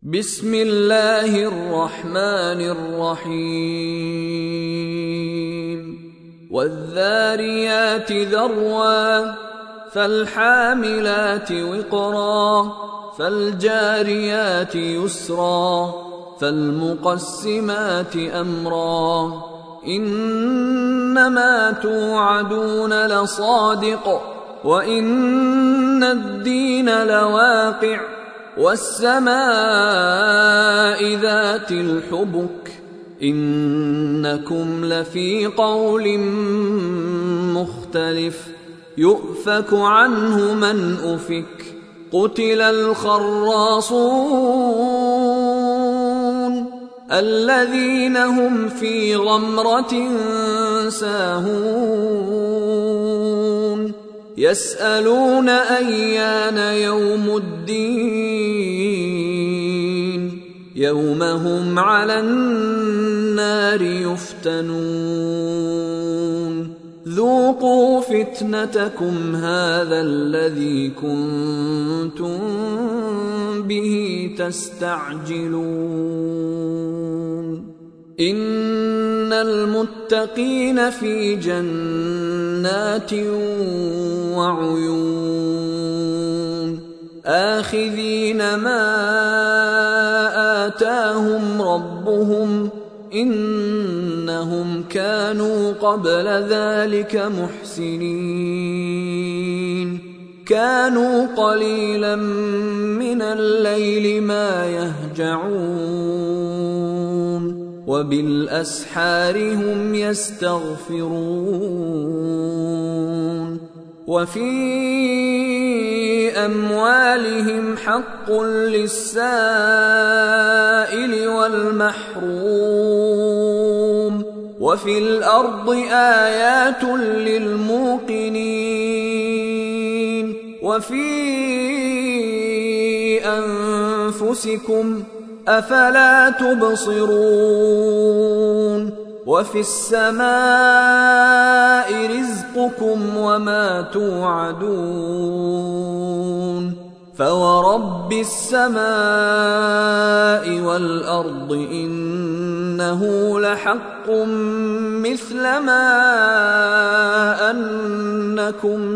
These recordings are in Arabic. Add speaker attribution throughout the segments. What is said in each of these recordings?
Speaker 1: بسم الله الرحمن الرحيم والذاريات ذروا فالحاملات وقرا فالجاريات يسرا فالمقسمات أمرا إنما توعدون لصادق وإن الدين لواقع والسماء ذات الحبك إنكم لفي قول مختلف يؤفك عنه من أفك قتل الخراصون الذين هم في غمرة ساهون يسألون أيان يوم الدين يوم هم على النار يفتنون ذوقوا فتنتكم هذا الذي كنتم به تستعجلون إن المتقين في جنات وعيون آخذين ما آتاهم ربهم إنهم كانوا قبل ذلك محسنين كانوا قليلا من الليل ما يهجعون وبالأسحار هم يستغفرون وفي أموالهم حق للسائل والمحروم وفي الأرض آيات للموقنين وفي أنفسكم أفلا تبصرون وفي السماء رزقكم وما توعدون فورب السماء والأرض إنه لحق مثل ما أنكم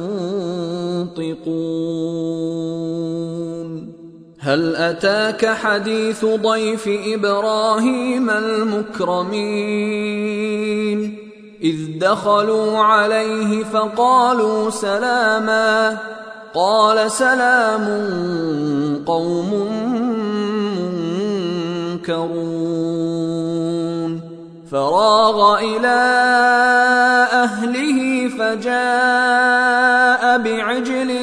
Speaker 1: تنطقون هل أتاك حديث ضيف إبراهيم المكرمين إذ دخلوا عليه فقالوا سلاما قال سلام قوم منكرون فراغ إلى أهله فجاء بعجل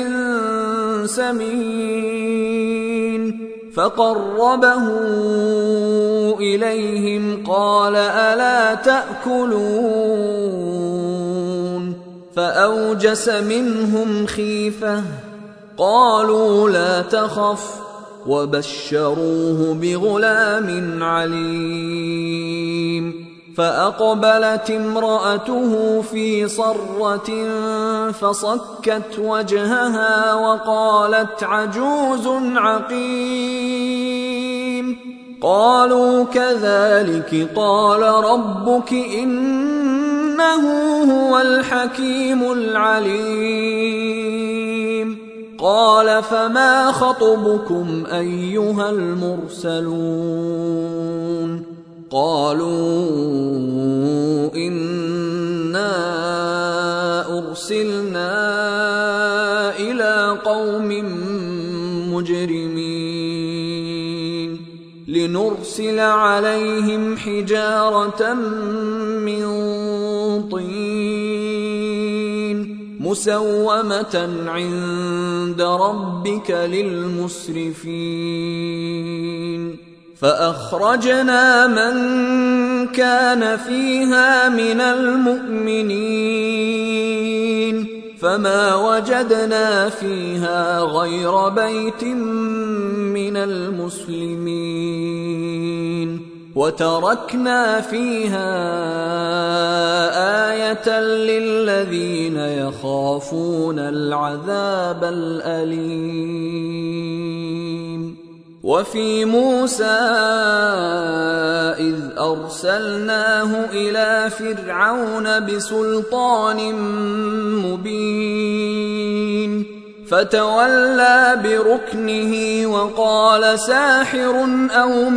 Speaker 1: سمين فقربه إليهم قال ألا تأكلون فأوجس منهم خيفة قالوا لا تخف وبشروه بغلام عليم فأقبلت امرأته في صرة فصكت وجهها وقالت عجوز عقيم قالوا كذلك قال ربك إنه هو الحكيم العليم قال فما خطبكم أيها المرسلون قالوا إنا أرسلنا إلى قوم مجرمين لنرسل عليهم حجارة من طين مسومة عند ربك للمسرفين فأخرجنا من كان فيها من المؤمنين فما وجدنا فيها غير بيت من المسلمين وتركنا فيها آية للذين يخافون العذاب الأليم وفي موسى إذ أرسلناه إلى فرعون بسلطان مبين فتولى بركنه وقال ساحر أو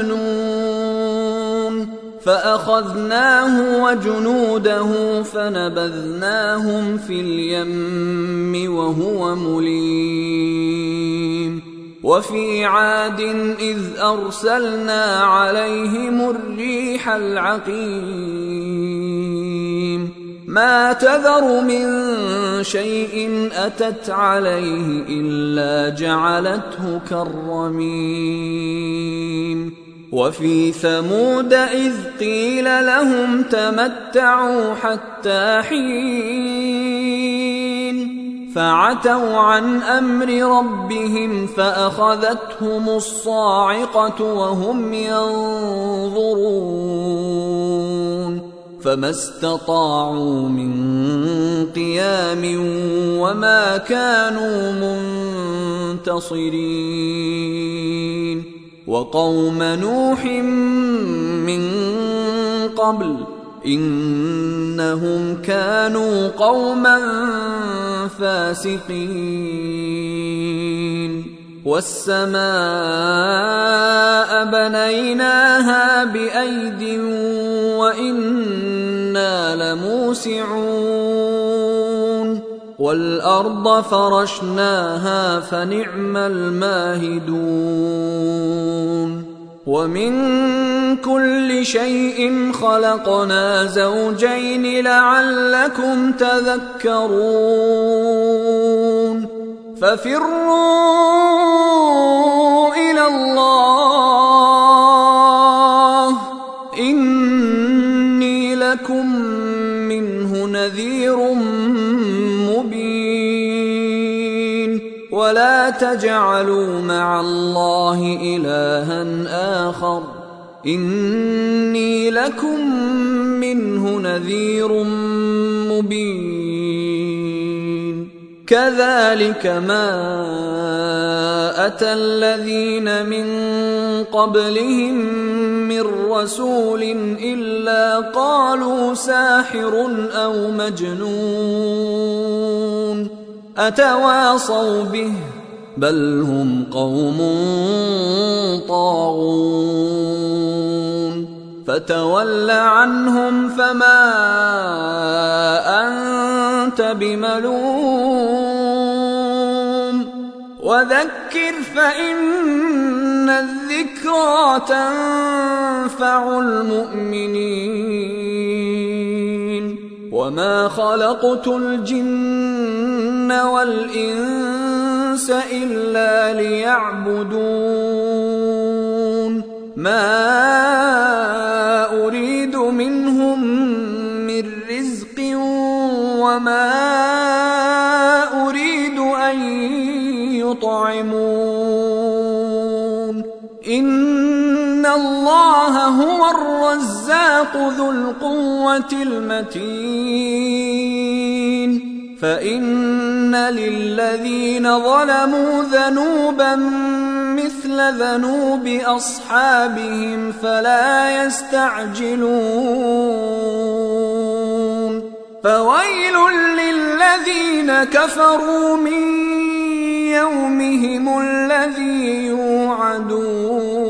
Speaker 1: مجنون فأخذناه وجنوده فنبذناهم في اليم وهو مليم وفي عاد إذ أرسلنا عليهم الريح العقيم ما تذر من شيء أتت عليه إلا جعلته كالرميم وفي ثمود إذ قيل لهم تمتعوا حتى حين فعتوا عن أمر ربهم فأخذتهم الصاعقة وهم ينظرون فما استطاعوا من قيام وما كانوا منتصرين وقوم نوح من قبل إنهم كانوا قوما فاسقين والسماء بنيناها بأيد وإنا لموسعون والأرض فرشناها فنعم الماهدون ومن كل شيء خلقنا زوجين لعلكم تذكرون ففروا إلى الله إني لكم منه نذير مبين ولا تجعلوا مع الله إلها آخر إني لكم منه نذير مبين كذلك ما أتى الذين من قبلهم من رسول إلا قالوا ساحر أو مجنون أتواصوا به بل هم قوم طاغون فتول عنهم فما أنت بملوم وذكر فإن الذكرى تنفع المؤمنين وما خلقت الجن والإنس إلا ليعبدون ما أريد منهم من رزق وما أريد أن يطعمون إن الله هو الرزاق ذو القوة المتين فإن للذين ظلموا ذنوبا مثل ذنوب أصحابهم فلا يستعجلون فويل للذين كفروا من يومهم الذي يوعدون